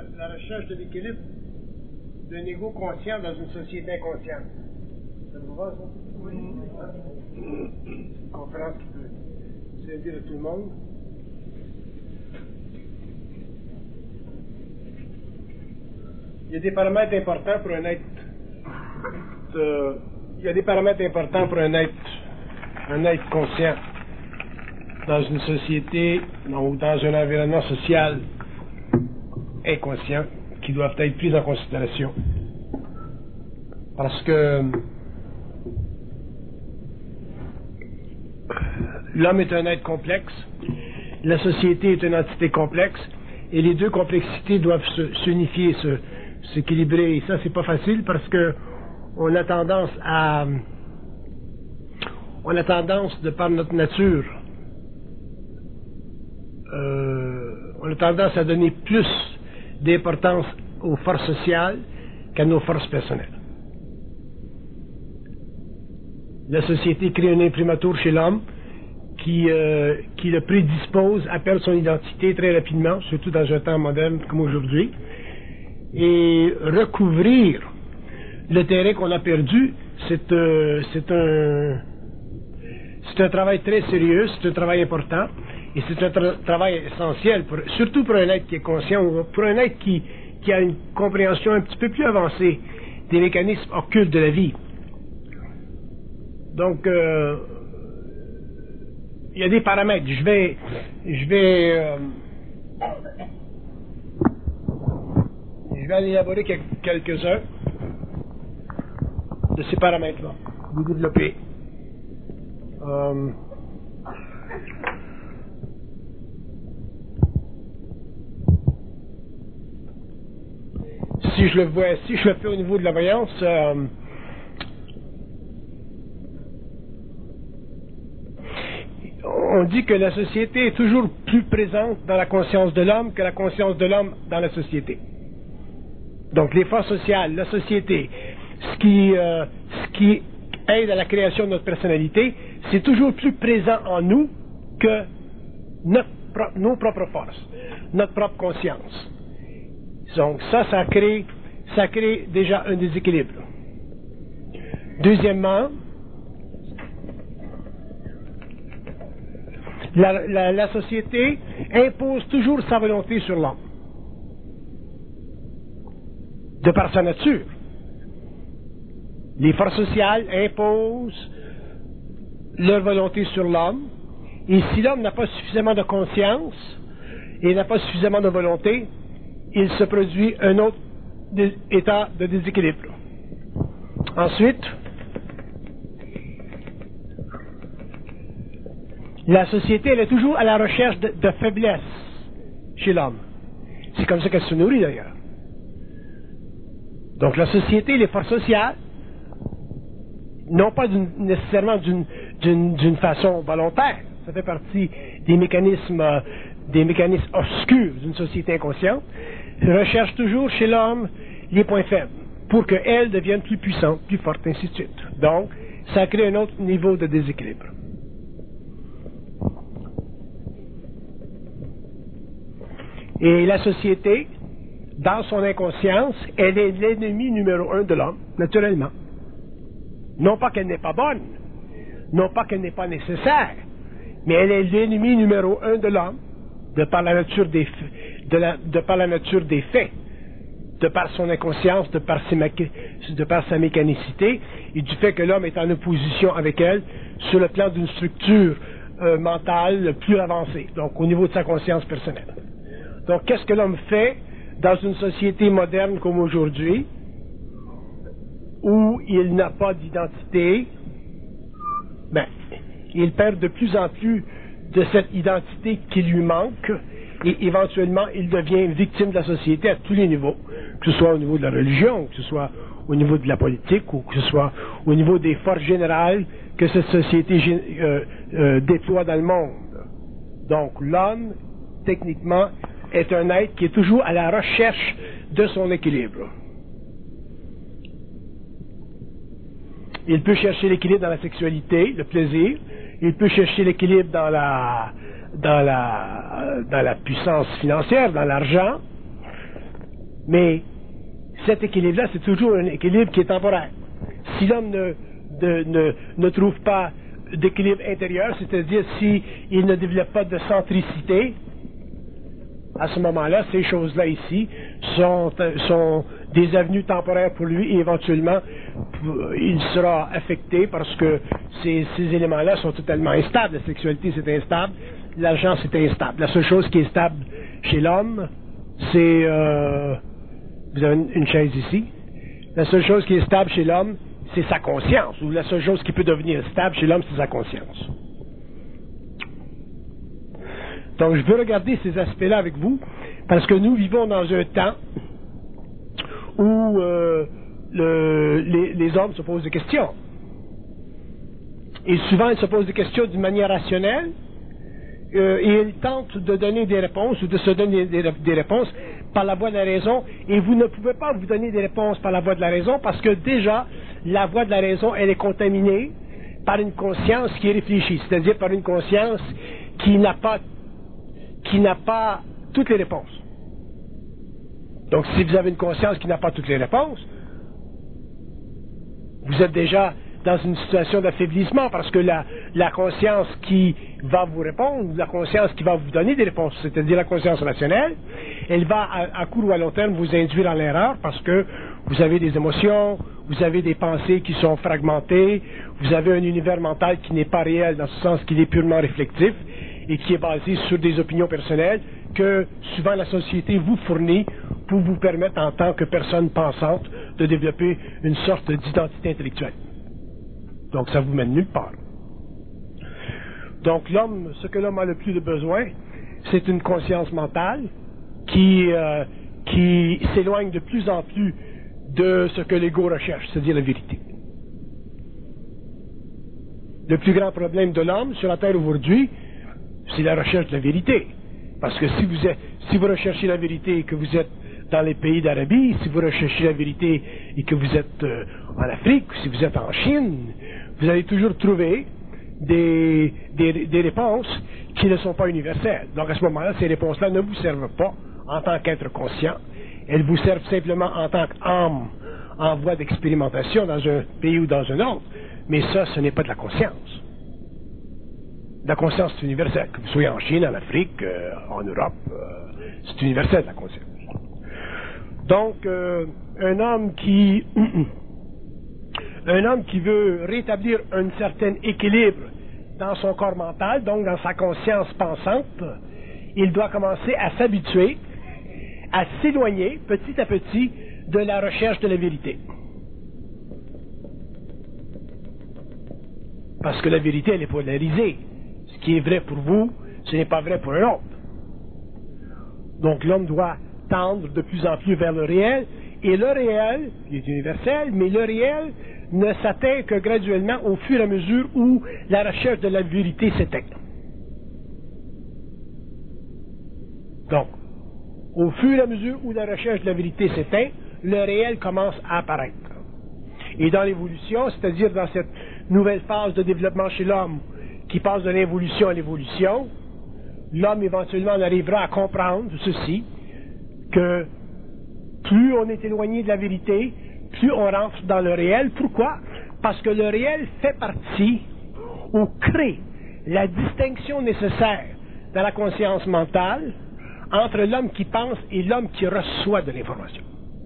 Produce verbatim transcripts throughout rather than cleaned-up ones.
la recherche de l'équilibre d'un ego conscient dans une société inconsciente. Ça vous va, ça? Oui. C'est une conférence qui peut servir à tout le monde. Il y a des paramètres importants pour un être. Euh, il y a des paramètres importants pour un être, un être conscient dans une société ou dans un environnement social inconscient qui doivent être pris en considération. Parce que l'homme est un être complexe, la société est une entité complexe, et les deux complexités doivent s'unifier, se, s'équilibrer. Et ça, c'est pas facile parce que on a tendance à, on a tendance, de par notre nature, euh, on a tendance à donner plus d'importance aux forces sociales qu'à nos forces personnelles. La société crée un imprimatur chez l'homme qui, euh, qui le prédispose à perdre son identité très rapidement, surtout dans un temps moderne comme aujourd'hui, et recouvrir le terrain qu'on a perdu, c'est euh, c'est un c'est un travail très sérieux, c'est un travail important, et c'est un tra travail essentiel, pour, surtout pour un être qui est conscient, ou pour un être qui, qui a une compréhension un petit peu plus avancée des mécanismes occultes de la vie. Donc, euh, il y a des paramètres. Je vais, je vais, euh, je vais en élaborer quelques-uns de ces paramètres-là, vous développer. Euh, si je le vois, si je le fais au niveau de la voyance, euh, on dit que la société est toujours plus présente dans la conscience de l'homme que la conscience de l'homme dans la société. Donc les forces sociales, la société, ce qui, euh, ce qui aide à la création de notre personnalité, c'est toujours plus présent en nous que notre, nos propres forces, notre propre conscience. Donc ça, ça crée, ça crée déjà un déséquilibre. Deuxièmement, la, la, la société impose toujours sa volonté sur l'homme, de par sa nature. Les forces sociales imposent leur volonté sur l'homme, et si l'homme n'a pas suffisamment de conscience et n'a pas suffisamment de volonté, il se produit un autre état de déséquilibre. Ensuite, la société, elle est toujours à la recherche de, de faiblesse chez l'homme. C'est comme ça qu'elle se nourrit d'ailleurs. Donc la société, les forces sociales, non pas nécessairement d'une façon volontaire, ça fait partie des mécanismes, euh, des mécanismes obscurs d'une société inconsciente, recherche toujours chez l'homme les points faibles pour qu'elle devienne plus puissante, plus forte, ainsi de suite. Donc, ça crée un autre niveau de déséquilibre. Et la société, dans son inconscience, elle est l'ennemi numéro un de l'homme, naturellement. Non pas qu'elle n'est pas bonne, non pas qu'elle n'est pas nécessaire, mais elle est l'ennemi numéro un de l'homme, de par la nature des de, la, de par la nature des faits, de par son inconscience, de par, ses, de par sa mécanicité, et du fait que l'homme est en opposition avec elle sur le plan d'une structure euh, mentale plus avancée, donc au niveau de sa conscience personnelle. Donc, qu'est-ce que l'homme fait dans une société moderne comme aujourd'hui, où il n'a pas d'identité? Ben, il perd de plus en plus de cette identité qui lui manque, et éventuellement, il devient victime de la société à tous les niveaux, que ce soit au niveau de la religion, que ce soit au niveau de la politique, ou que ce soit au niveau des forces générales que cette société euh, euh, déploie dans le monde. Donc, l'homme, techniquement, est un être qui est toujours à la recherche de son équilibre. Il peut chercher l'équilibre dans la sexualité, le plaisir. Il peut chercher l'équilibre dans la, dans la, dans la puissance financière, dans l'argent. Mais cet équilibre-là, c'est toujours un équilibre qui est temporaire. Si l'homme ne, de, ne, ne trouve pas d'équilibre intérieur, c'est-à-dire s'il ne développe pas de centricité, à ce moment-là, ces choses-là ici sont, sont des avenues temporaires pour lui et éventuellement il sera affecté parce que ces, ces éléments-là sont totalement instables. La sexualité, c'est instable. L'argent, c'est instable. La seule chose qui est stable chez l'homme, c'est... Euh, vous avez une, une chaise ici. La seule chose qui est stable chez l'homme, c'est sa conscience. Ou la seule chose qui peut devenir stable chez l'homme, c'est sa conscience. Donc, je veux regarder ces aspects-là avec vous, parce que nous vivons dans un temps où euh, le, les, les hommes se posent des questions. Et souvent, ils se posent des questions d'une manière rationnelle, euh, et ils tentent de donner des réponses, ou de se donner des, des réponses par la voie de la raison, et vous ne pouvez pas vous donner des réponses par la voie de la raison, parce que déjà, la voie de la raison, elle est contaminée par une conscience qui est réfléchie, c'est-à-dire par une conscience qui n'a pas qui n'a pas toutes les réponses. Donc, si vous avez une conscience qui n'a pas toutes les réponses, vous êtes déjà dans une situation d'affaiblissement parce que la, la conscience qui va vous répondre, la conscience qui va vous donner des réponses, c'est-à-dire la conscience rationnelle, elle va à, à court ou à long terme vous induire en l'erreur parce que vous avez des émotions, vous avez des pensées qui sont fragmentées, vous avez un univers mental qui n'est pas réel dans ce sens qu'il est purement réflectif et qui est basé sur des opinions personnelles que souvent la société vous fournit pour vous permettre en tant que personne pensante de développer une sorte d'identité intellectuelle. Donc ça vous mène nulle part. Donc l'homme, ce que l'homme a le plus de besoin, c'est une conscience mentale qui, euh, qui s'éloigne de plus en plus de ce que l'ego recherche, c'est-à-dire la vérité. Le plus grand problème de l'homme sur la Terre aujourd'hui, c'est la recherche de la vérité. Parce que si vous, êtes, si vous recherchez la vérité et que vous êtes dans les pays d'Arabie, si vous recherchez la vérité et que vous êtes euh, en Afrique, si vous êtes en Chine, vous allez toujours trouver des, des, des réponses qui ne sont pas universelles. Donc à ce moment-là, ces réponses-là ne vous servent pas en tant qu'être conscient. Elles vous servent simplement en tant qu'âme en voie d'expérimentation dans un pays ou dans un autre. Mais ça, ce n'est pas de la conscience. La conscience, c'est universelle. Que vous soyez en Chine, en Afrique, euh, en Europe, euh, c'est universel, la conscience. Donc, euh, un homme qui... un homme qui veut rétablir un certain équilibre dans son corps mental, donc dans sa conscience pensante, il doit commencer à s'habituer, à s'éloigner petit à petit de la recherche de la vérité. Parce que la vérité, elle est polarisée. Ce qui est vrai pour vous, ce n'est pas vrai pour un autre. Donc l'homme doit tendre de plus en plus vers le réel, et le réel, qui est universel, mais le réel ne s'atteint que graduellement au fur et à mesure où la recherche de la vérité s'éteint. Donc, au fur et à mesure où la recherche de la vérité s'éteint, le réel commence à apparaître. Et dans l'évolution, c'est-à-dire dans cette nouvelle phase de développement chez l'homme, qui passe de l'involution à l'évolution, l'homme éventuellement arrivera à comprendre ceci, que plus on est éloigné de la vérité, plus on rentre dans le réel. Pourquoi? Parce que le réel fait partie ou crée la distinction nécessaire dans la conscience mentale entre l'homme qui pense et l'homme qui reçoit de l'information.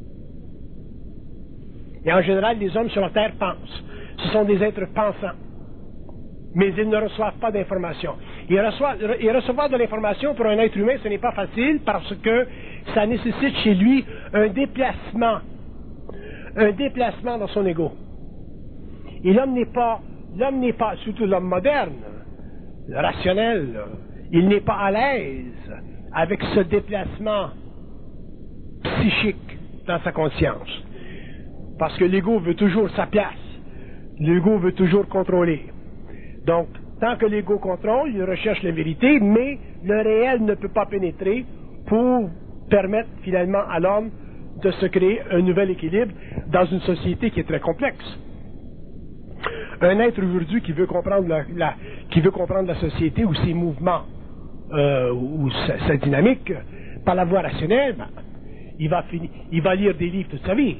Et en général, les hommes sur la Terre pensent. Ce sont des êtres pensants. Mais ils ne reçoivent pas d'informations. Et recevoir de l'information pour un être humain, ce n'est pas facile parce que ça nécessite chez lui un déplacement. Un déplacement dans son ego. Et l'homme n'est pas, l'homme n'est pas, surtout l'homme moderne, le rationnel, il n'est pas à l'aise avec ce déplacement psychique dans sa conscience. Parce que l'ego veut toujours sa place. L'ego veut toujours contrôler. Donc, tant que l'ego contrôle, il recherche la vérité, mais le réel ne peut pas pénétrer pour permettre finalement à l'homme de se créer un nouvel équilibre dans une société qui est très complexe. Un être aujourd'hui qui veut comprendre la, la, qui veut comprendre la société ou ses mouvements, euh, ou sa, sa dynamique, par la voie rationnelle, ben, il va, finir, il va lire des livres toute sa vie.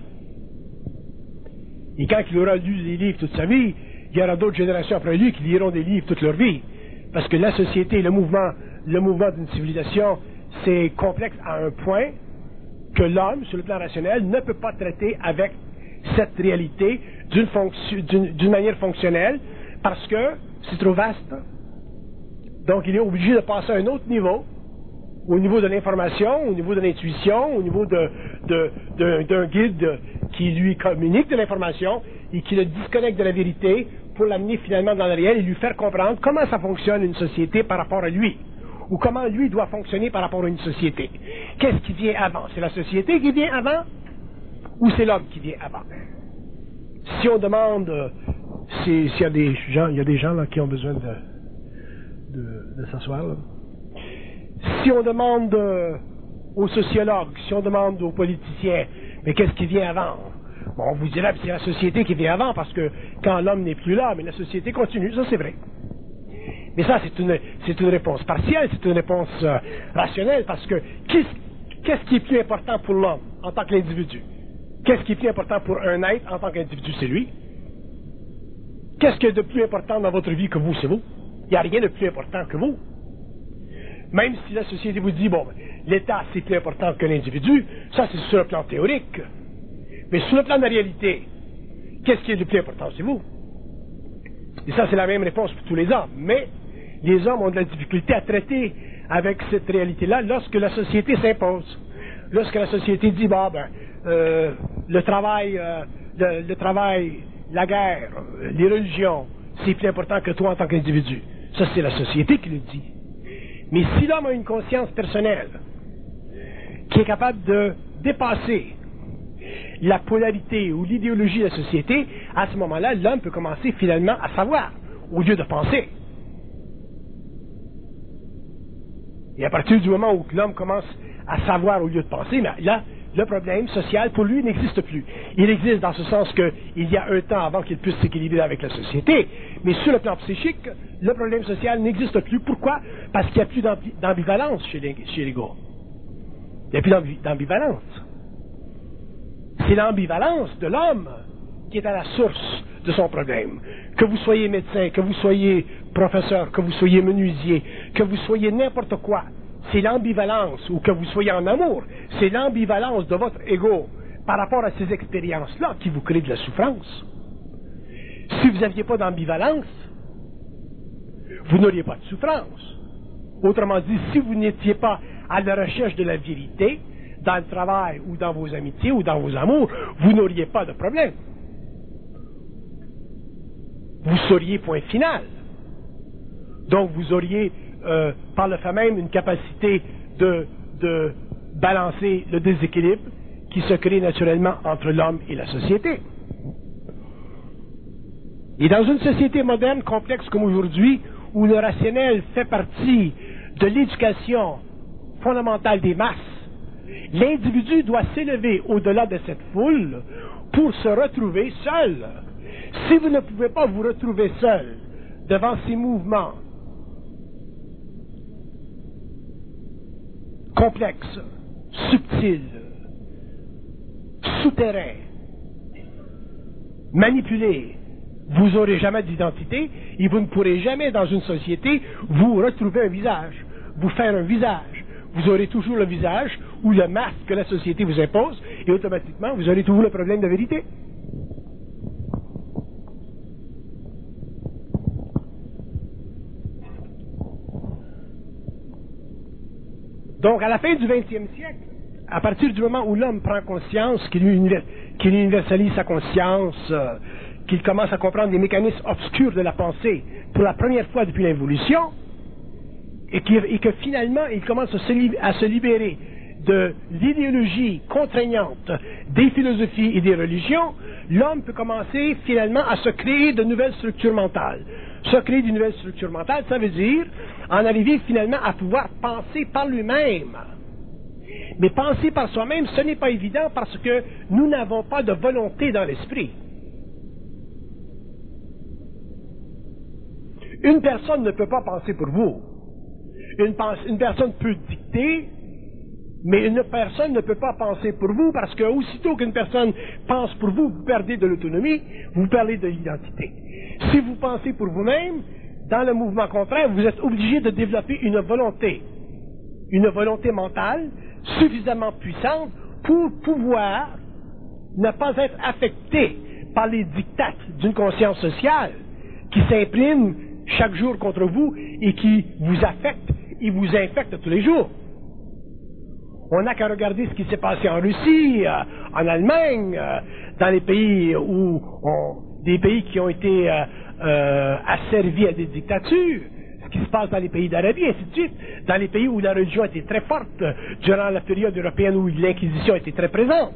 Et quand il aura lu des livres toute sa vie, il y aura d'autres générations après lui qui liront des livres toute leur vie. Parce que la société, le mouvement, le mouvement d'une civilisation, c'est complexe à un point que l'homme, sur le plan rationnel, ne peut pas traiter avec cette réalité d'une, fonction, d'une, d'une manière fonctionnelle, parce que c'est trop vaste. Donc, il est obligé de passer à un autre niveau, au niveau de l'information, au niveau de l'intuition, au niveau de, de, de, d'un guide qui lui communique de l'information et qui le disconnecte de la vérité pour l'amener finalement dans le réel et lui faire comprendre comment ça fonctionne une société par rapport à lui, ou comment lui doit fonctionner par rapport à une société. Qu'est-ce qui vient avant? C'est la société qui vient avant, ou c'est l'homme qui vient avant? Si on demande, s'il y a des gens, il y a des gens là qui ont besoin de, de, de s'asseoir, là. Si on demande euh, aux sociologues, si on demande aux politiciens, mais qu'est-ce qui vient avant? Bon, on vous dira que c'est la société qui vient avant, parce que quand l'homme n'est plus là, mais la société continue, ça c'est vrai. Mais ça, c'est une, c'est une réponse partielle, c'est une réponse euh, rationnelle, parce que qu'est-ce, qu'est-ce qui est plus important pour l'homme en tant qu'individu? Qu'est-ce qui est plus important pour un être en tant qu'individu? C'est lui. Qu'est-ce qui est de plus important dans votre vie que vous? C'est vous. Il n'y a rien de plus important que vous. Même si la société vous dit, bon, l'État c'est plus important que l'individu, ça c'est sur le plan théorique. Mais sur le plan de la réalité, qu'est-ce qui est le plus important? C'est vous. Et ça c'est la même réponse pour tous les hommes. Mais les hommes ont de la difficulté à traiter avec cette réalité-là lorsque la société s'impose. Lorsque la société dit, bah, ben, euh, le travail, euh, le, le travail, la guerre, les religions, c'est plus important que toi en tant qu'individu. Ça c'est la société qui le dit. Mais si l'homme a une conscience personnelle qui est capable de dépasser la polarité ou l'idéologie de la société, à ce moment-là, l'homme peut commencer finalement à savoir, au lieu de penser. Et à partir du moment où l'homme commence à savoir au lieu de penser, ben là, le problème social, pour lui, n'existe plus. Il existe dans ce sens qu'il y a un temps avant qu'il puisse s'équilibrer avec la société, mais sur le plan psychique, le problème social n'existe plus. Pourquoi? Parce qu'il n'y a plus d'ambi- d'ambivalence chez l'ego. Il n'y a plus d'ambi- d'ambivalence. C'est l'ambivalence de l'homme qui est à la source de son problème. Que vous soyez médecin, que vous soyez professeur, que vous soyez menuisier, que vous soyez n'importe quoi, c'est l'ambivalence, ou que vous soyez en amour, c'est l'ambivalence de votre ego par rapport à ces expériences-là qui vous crée de la souffrance. Si vous n'aviez pas d'ambivalence, vous n'auriez pas de souffrance. Autrement dit, si vous n'étiez pas à la recherche de la vérité, dans le travail, ou dans vos amitiés, ou dans vos amours, vous n'auriez pas de problème. Vous seriez point final. Donc vous auriez, euh, par le fait même, une capacité de, de balancer le déséquilibre qui se crée naturellement entre l'homme et la société. Et dans une société moderne complexe comme aujourd'hui, où le rationnel fait partie de l'éducation fondamentale des masses, l'individu doit s'élever au-delà de cette foule pour se retrouver seul. Si vous ne pouvez pas vous retrouver seul devant ces mouvements complexes, subtils, souterrains, manipulés, vous n'aurez jamais d'identité et vous ne pourrez jamais dans une société vous retrouver un visage, vous faire un visage. Vous aurez toujours le visage ou le masque que la société vous impose et automatiquement vous aurez toujours le problème de vérité. Donc, à la fin du vingtième siècle, à partir du moment où l'homme prend conscience, qu'il, univers, qu'il universalise sa conscience, euh, qu'il commence à comprendre les mécanismes obscurs de la pensée pour la première fois depuis l'évolution, et, et que finalement il commence à se, li- à se libérer de l'idéologie contraignante des philosophies et des religions, l'homme peut commencer finalement à se créer de nouvelles structures mentales. Se créer de nouvelles structures mentales, ça veut dire en arriver finalement à pouvoir penser par lui-même. Mais penser par soi-même, ce n'est pas évident parce que nous n'avons pas de volonté dans l'esprit. Une personne ne peut pas penser pour vous. Une, pense, une personne peut dicter, Mais une personne ne peut pas penser pour vous parce que aussitôt qu'une personne pense pour vous, vous perdez de l'autonomie, vous perdez de l'identité. Si vous pensez pour vous-même, dans le mouvement contraire, vous êtes obligé de développer une volonté, une volonté mentale suffisamment puissante pour pouvoir ne pas être affecté par les dictats d'une conscience sociale qui s'imprime chaque jour contre vous et qui vous affecte et vous infecte tous les jours. On n'a qu'à regarder ce qui s'est passé en Russie, euh, en Allemagne, euh, dans les pays où on, des pays qui ont été euh, euh, asservis à des dictatures, ce qui se passe dans les pays d'Arabie, et ainsi de suite, dans les pays où la religion était très forte, euh, durant la période européenne où l'Inquisition était très présente.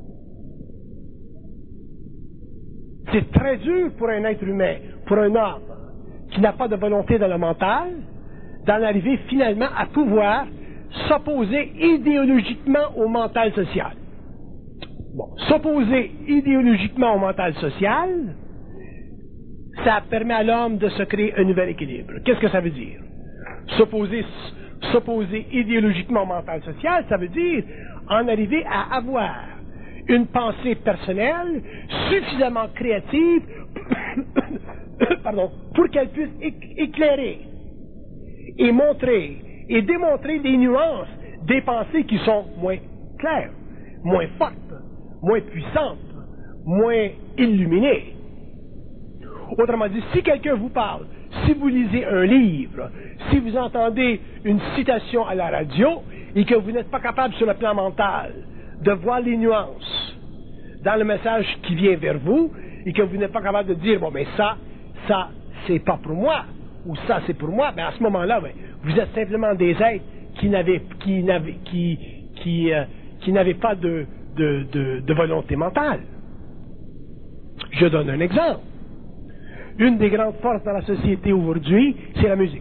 C'est très dur pour un être humain, pour un homme qui n'a pas de volonté dans le mental, d'en arriver finalement à pouvoir s'opposer idéologiquement au mental social. Bon, s'opposer idéologiquement au mental social, ça permet à l'homme de se créer un nouvel équilibre. Qu'est-ce que ça veut dire? S'opposer, s'opposer idéologiquement au mental social, ça veut dire en arriver à avoir une pensée personnelle suffisamment créative pardon, pour qu'elle puisse éclairer et montrer et démontrer des nuances des pensées qui sont moins claires, moins fortes, moins puissantes, moins illuminées. Autrement dit, si quelqu'un vous parle, si vous lisez un livre, si vous entendez une citation à la radio et que vous n'êtes pas capable sur le plan mental de voir les nuances dans le message qui vient vers vous et que vous n'êtes pas capable de dire, bon, ben ça, ça, c'est pas pour moi, ou ça, c'est pour moi, ben à ce moment-là, ben, vous êtes simplement des êtres qui n'avaient, qui n'avaient, qui, qui, euh, qui n'avaient pas de, de, de, de volonté mentale. Je donne un exemple. Une des grandes forces dans la société aujourd'hui, c'est la musique.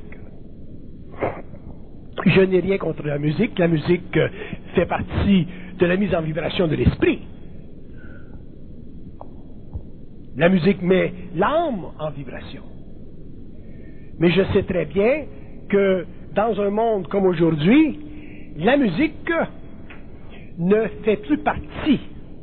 Je n'ai rien contre la musique. La musique euh, fait partie de la mise en vibration de l'esprit. La musique met l'âme en vibration. Mais je sais très bien que dans un monde comme aujourd'hui, la musique ne fait plus partie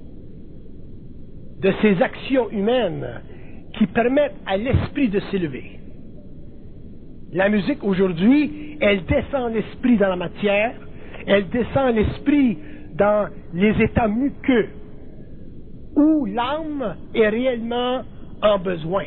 de ces actions humaines qui permettent à l'esprit de s'élever. La musique aujourd'hui, elle descend l'esprit dans la matière, elle descend l'esprit dans les états muqueux, où l'âme est réellement en besoin.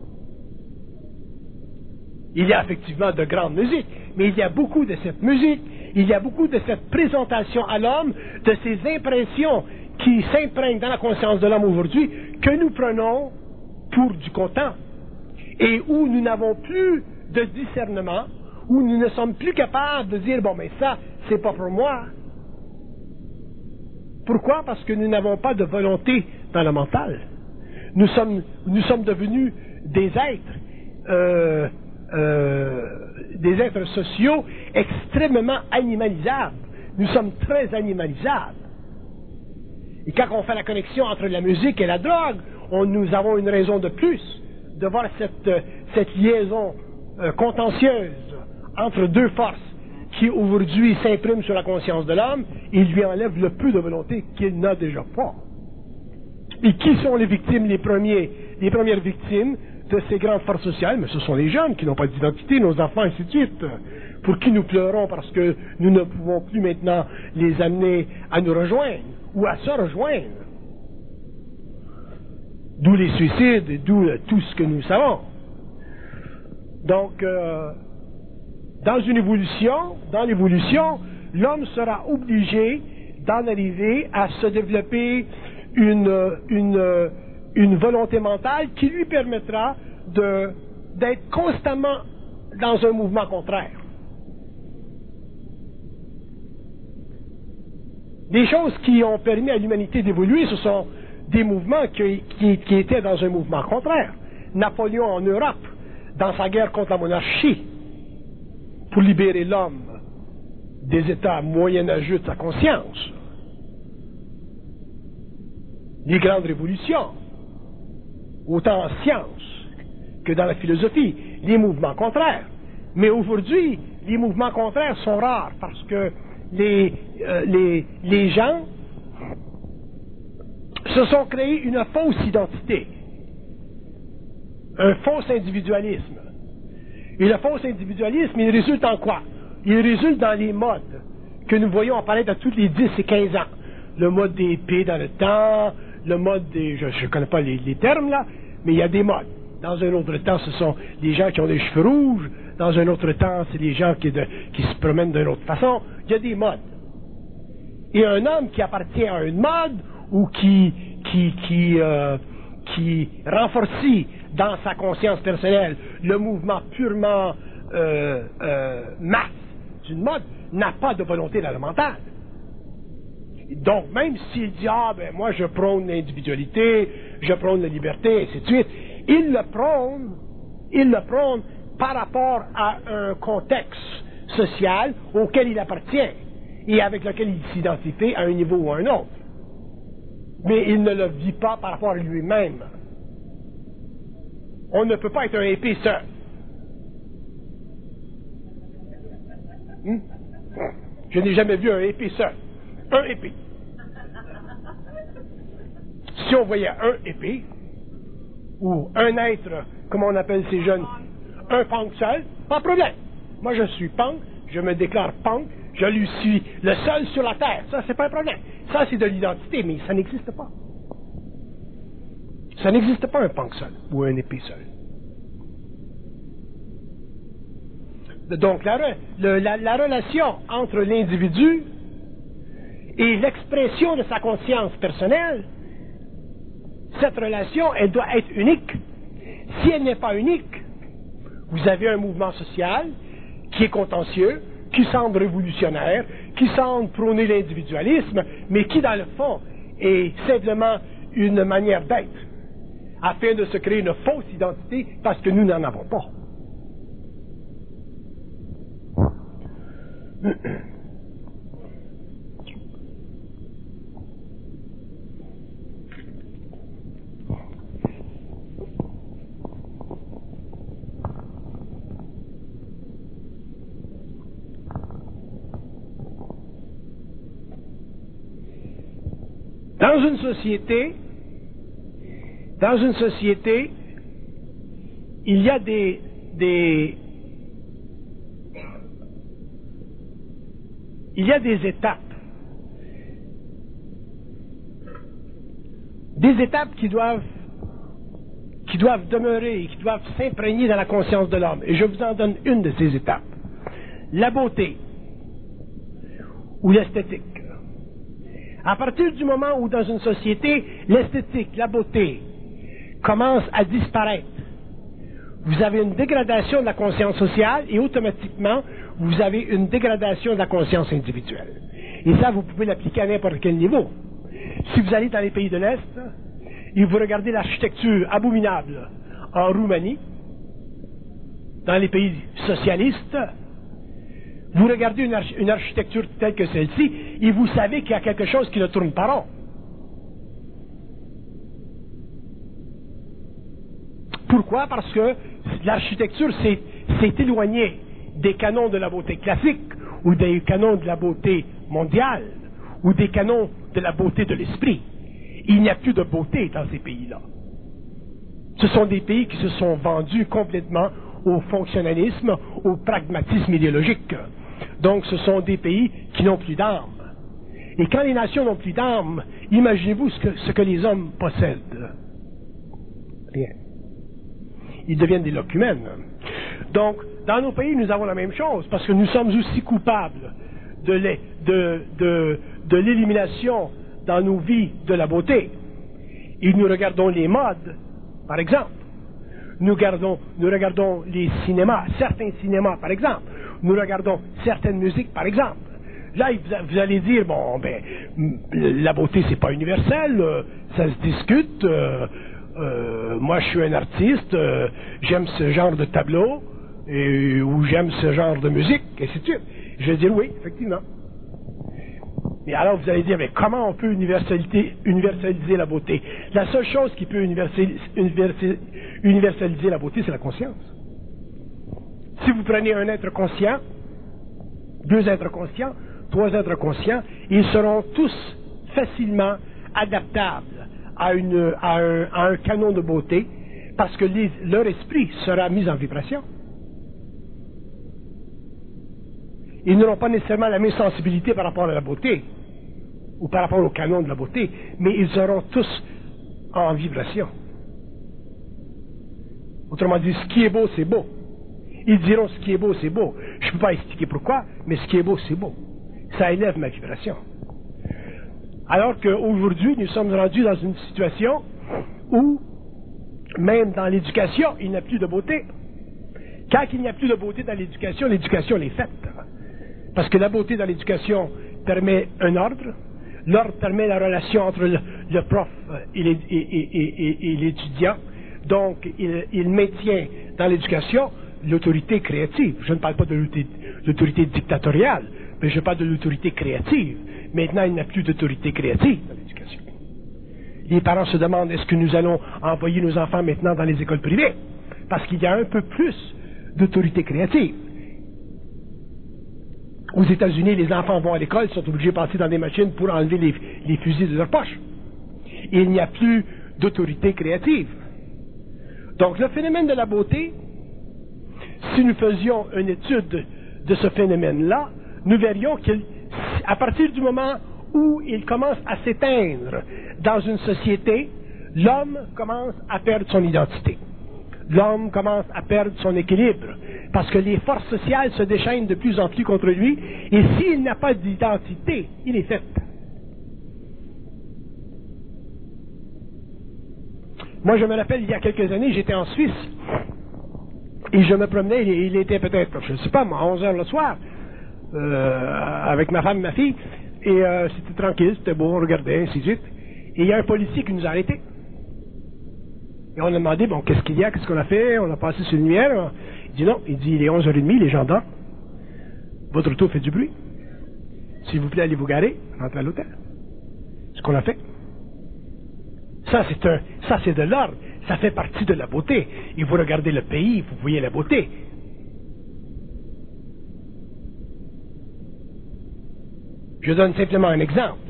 Il y a effectivement de grandes musiques, mais il y a beaucoup de cette musique, il y a beaucoup de cette présentation à l'homme, de ces impressions qui s'imprègnent dans la conscience de l'homme aujourd'hui, que nous prenons pour du content, et où nous n'avons plus de discernement, où nous ne sommes plus capables de dire, bon, mais ça, c'est pas pour moi. Pourquoi? Parce que nous n'avons pas de volonté dans le mental. Nous sommes, nous sommes devenus des êtres, euh, euh, des êtres sociaux extrêmement animalisables. Nous sommes très animalisables. Et quand on fait la connexion entre la musique et la drogue, on, nous avons une raison de plus de voir cette, cette liaison euh, contentieuse entre deux forces qui aujourd'hui s'impriment sur la conscience de l'homme et lui enlève le peu de volonté qu'il n'a déjà pas. Et qui sont les victimes, les, premiers, les premières victimes de ces grandes forces sociales? Mais ce sont les jeunes qui n'ont pas d'identité, nos enfants, ainsi de suite, pour qui nous pleurons parce que nous ne pouvons plus maintenant les amener à nous rejoindre ou à se rejoindre. D'où les suicides et d'où euh, tout ce que nous savons. Donc, euh, dans une évolution, dans l'évolution, l'homme sera obligé d'en arriver à se développer une, une, une volonté mentale qui lui permettra de, d'être constamment dans un mouvement contraire. Des choses qui ont permis à l'humanité d'évoluer, ce sont des mouvements qui, qui, qui étaient dans un mouvement contraire. Napoléon en Europe, dans sa guerre contre la monarchie, pour libérer l'homme des états moyenâgeux de sa conscience. Les grandes révolutions, autant en science que dans la philosophie, les mouvements contraires. Mais aujourd'hui, les mouvements contraires sont rares parce que les, euh, les, les gens se sont créés une fausse identité, un faux individualisme. Et le faux individualisme, il résulte en quoi? Il résulte dans les modes que nous voyons apparaître à tous les dix et quinze ans. Le mode des épées dans le temps, le mode des... Je ne connais pas les, les termes là, mais il y a des modes. Dans un autre temps, ce sont les gens qui ont des cheveux rouges. Dans un autre temps, c'est les gens qui, de, qui se promènent d'une autre façon. Il y a des modes. Et un homme qui appartient à une mode ou qui, qui, qui, euh, qui renforcit dans sa conscience personnelle le mouvement purement euh, euh, masse d'une mode, n'a pas de volonté dans le mental. Donc, même s'il dit, ah, ben, moi, je prône l'individualité, je prône la liberté, et ainsi de suite, il le prône, il le prône par rapport à un contexte social auquel il appartient et avec lequel il s'identifie à un niveau ou à un autre. Mais il ne le vit pas par rapport à lui-même. On ne peut pas être un épée seul. Hmm? Je n'ai jamais vu un épée seul. Un épée. Si on voyait un épée, ou un être, comment on appelle ces jeunes, un punk seul, pas de problème. Moi, je suis punk, je me déclare punk, je lui suis le seul sur la terre. Ça, c'est pas un problème. Ça, c'est de l'identité, mais ça n'existe pas. Ça n'existe pas un punk seul, ou un épée seul. Donc, la, le, la, la relation entre l'individu et l'expression de sa conscience personnelle, cette relation, elle doit être unique. Si elle n'est pas unique, vous avez un mouvement social qui est contentieux, qui semble révolutionnaire, qui semble prôner l'individualisme, mais qui, dans le fond, est simplement une manière d'être, afin de se créer une fausse identité, parce que nous n'en avons pas. Dans une société, dans une société, il y a des, des il y a des étapes. Des étapes qui doivent qui doivent demeurer et qui doivent s'imprégner dans la conscience de l'homme. Et je vous en donne une de ces étapes. La beauté ou l'esthétique. À partir du moment où dans une société, l'esthétique, la beauté commence à disparaître, vous avez une dégradation de la conscience sociale et automatiquement, vous avez une dégradation de la conscience individuelle. Et ça, vous pouvez l'appliquer à n'importe quel niveau. Si vous allez dans les pays de l'Est et vous regardez l'architecture abominable en Roumanie, dans les pays socialistes, vous regardez une, arch une architecture telle que celle-ci et vous savez qu'il y a quelque chose qui ne tourne pas rond. Pourquoi? Parce que l'architecture s'est éloignée des canons de la beauté classique ou des canons de la beauté mondiale ou des canons de la beauté de l'esprit. Il n'y a plus de beauté dans ces pays-là. Ce sont des pays qui se sont vendus complètement au fonctionnalisme, au pragmatisme idéologique. Donc ce sont des pays qui n'ont plus d'âme. Et quand les nations n'ont plus d'âme, imaginez-vous ce que, ce que les hommes possèdent. Rien. Ils deviennent des locumènes. Donc, dans nos pays, nous avons la même chose, parce que nous sommes aussi coupables de l'élimination dans nos vies de la beauté. Et nous regardons les modes, par exemple. Nous regardons, nous regardons les cinémas, certains cinémas, par exemple. Nous regardons certaines musiques, par exemple. Là, vous allez dire, bon, ben, la beauté, c'est pas universel, euh, ça se discute. Euh, euh, moi, je suis un artiste, euh, j'aime ce genre de tableau, et, ou j'aime ce genre de musique, et ainsi de suite. Je vais dire oui, effectivement. Mais alors, vous allez dire, mais comment on peut universaliser, universaliser la beauté? La seule chose qui peut universaliser, universaliser, universaliser la beauté, c'est la conscience. Si vous prenez un être conscient, deux êtres conscients, trois êtres conscients, ils seront tous facilement adaptables à, une, à, un, à un canon de beauté, parce que les, leur esprit sera mis en vibration. Ils n'auront pas nécessairement la même sensibilité par rapport à la beauté, ou par rapport au canon de la beauté, mais ils seront tous en vibration. Autrement dit, ce qui est beau, c'est beau. Ils diront ce qui est beau, c'est beau. Je ne peux pas expliquer pourquoi, mais ce qui est beau, c'est beau. Ça élève ma vibration. Alors qu'aujourd'hui, nous sommes rendus dans une situation où, même dans l'éducation, il n'y a plus de beauté. Quand il n'y a plus de beauté dans l'éducation, l'éducation est faite. Parce que la beauté dans l'éducation permet un ordre, l'ordre permet la relation entre le, le prof et l'étudiant, donc il, il maintient dans l'éducation l'autorité créative. Je ne parle pas de l'autorité dictatoriale, mais je parle de l'autorité créative. Maintenant, il n'y a plus d'autorité créative dans l'éducation. Les parents se demandent, est-ce que nous allons envoyer nos enfants maintenant dans les écoles privées? Parce qu'il y a un peu plus d'autorité créative. Aux États-Unis, les enfants vont à l'école, sont obligés de passer dans des machines pour enlever les, les fusils de leur poche. Et il n'y a plus d'autorité créative. Donc, le phénomène de la beauté, si nous faisions une étude de, de ce phénomène-là, nous verrions qu'à partir du moment où il commence à s'éteindre dans une société, l'homme commence à perdre son identité. L'homme commence à perdre son équilibre, parce que les forces sociales se déchaînent de plus en plus contre lui, et s'il n'a pas d'identité, il est fait. Moi, je me rappelle, il y a quelques années, j'étais en Suisse, et je me promenais, il, il était peut-être, je ne sais pas, moi, onze heures le soir, euh, avec ma femme et ma fille, et euh, c'était tranquille, c'était beau, on regardait, ainsi de suite, et il y a un policier qui nous a arrêtés. Et on a demandé, bon, qu'est-ce qu'il y a, qu'est-ce qu'on a fait, on a passé sur une lumière. Il dit non, il dit, il est onze heures trente, les gens dorment. Votre auto fait du bruit. S'il vous plaît, allez vous garer, rentrez à l'hôtel. Ce qu'on a fait. Ça, c'est un, ça, c'est de l'ordre. Ça fait partie de la beauté. Et vous regardez le pays, vous voyez la beauté. Je donne simplement un exemple.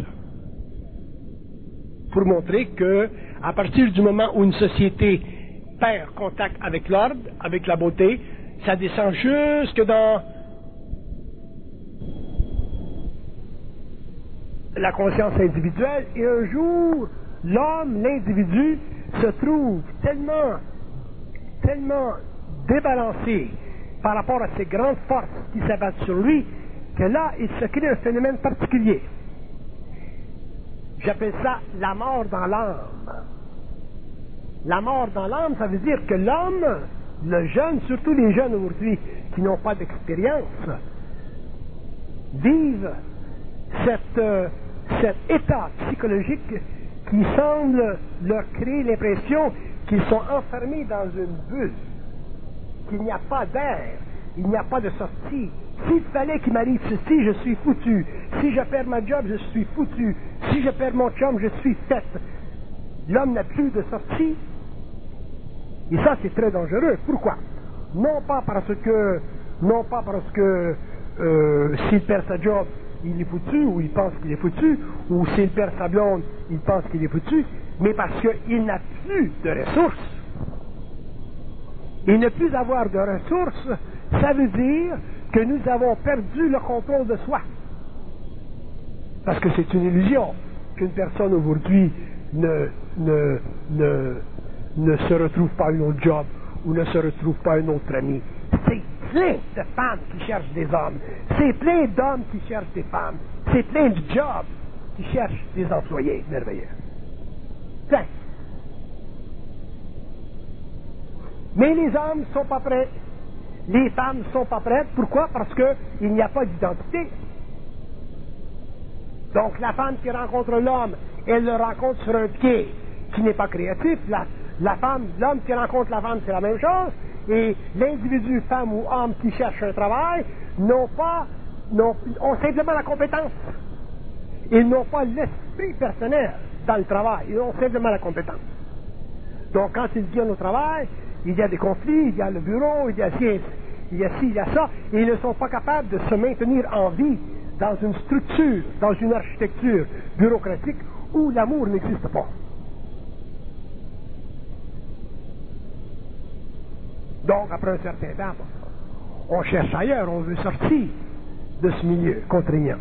Pour montrer que, à partir du moment où une société perd contact avec l'ordre, avec la beauté, ça descend jusque dans la conscience individuelle, et un jour, l'homme, l'individu, se trouve tellement, tellement débalancé par rapport à ces grandes forces qui s'abattent sur lui, que là, il se crée un phénomène particulier. J'appelle ça la mort dans l'âme. La mort dans l'âme, ça veut dire que l'homme, le jeune, surtout les jeunes aujourd'hui qui n'ont pas d'expérience, vivent cette, euh, cet état psychologique qui semble leur créer l'impression qu'ils sont enfermés dans une bulle, qu'il n'y a pas d'air, il n'y a pas de sortie. S'il fallait qu'il m'arrive ceci, je suis foutu. Si je perds ma job, je suis foutu. Si je perds mon chum, je suis faite. L'homme n'a plus de sortie. Et ça, c'est très dangereux. Pourquoi? Non pas parce que, non pas parce que euh, s'il perd sa job, il est foutu, ou il pense qu'il est foutu, ou s'il perd sa blonde, il pense qu'il est foutu, mais parce qu'il n'a plus de ressources. Et ne plus avoir de ressources, ça veut dire que nous avons perdu le contrôle de soi. Parce que c'est une illusion qu'une personne aujourd'hui ne, ne, ne, ne se retrouve pas un autre job ou ne se retrouve pas un autre ami. C'est plein de femmes qui cherchent des hommes. C'est plein d'hommes qui cherchent des femmes. C'est plein de jobs qui cherchent des employés merveilleux. Tiens. Mais les hommes ne sont pas prêts. Les femmes ne sont pas prêtes. Pourquoi? Parce qu'il n'y a pas d'identité. Donc la femme qui rencontre l'homme, elle le rencontre sur un pied qui n'est pas créatif. La, la femme, l'homme qui rencontre la femme, c'est la même chose. Et l'individu, femme ou homme qui cherche un travail, n'ont pas, n'ont, ont simplement la compétence. Ils n'ont pas l'esprit personnel dans le travail. Ils ont simplement la compétence. Donc quand ils viennent au travail, il y a des conflits, il y a le bureau, il y a ci, il y a ci, il y a ça, et ils ne sont pas capables de se maintenir en vie dans une structure, dans une architecture bureaucratique où l'amour n'existe pas. Donc, après un certain temps, on cherche ailleurs, on veut sortir de ce milieu contraignant.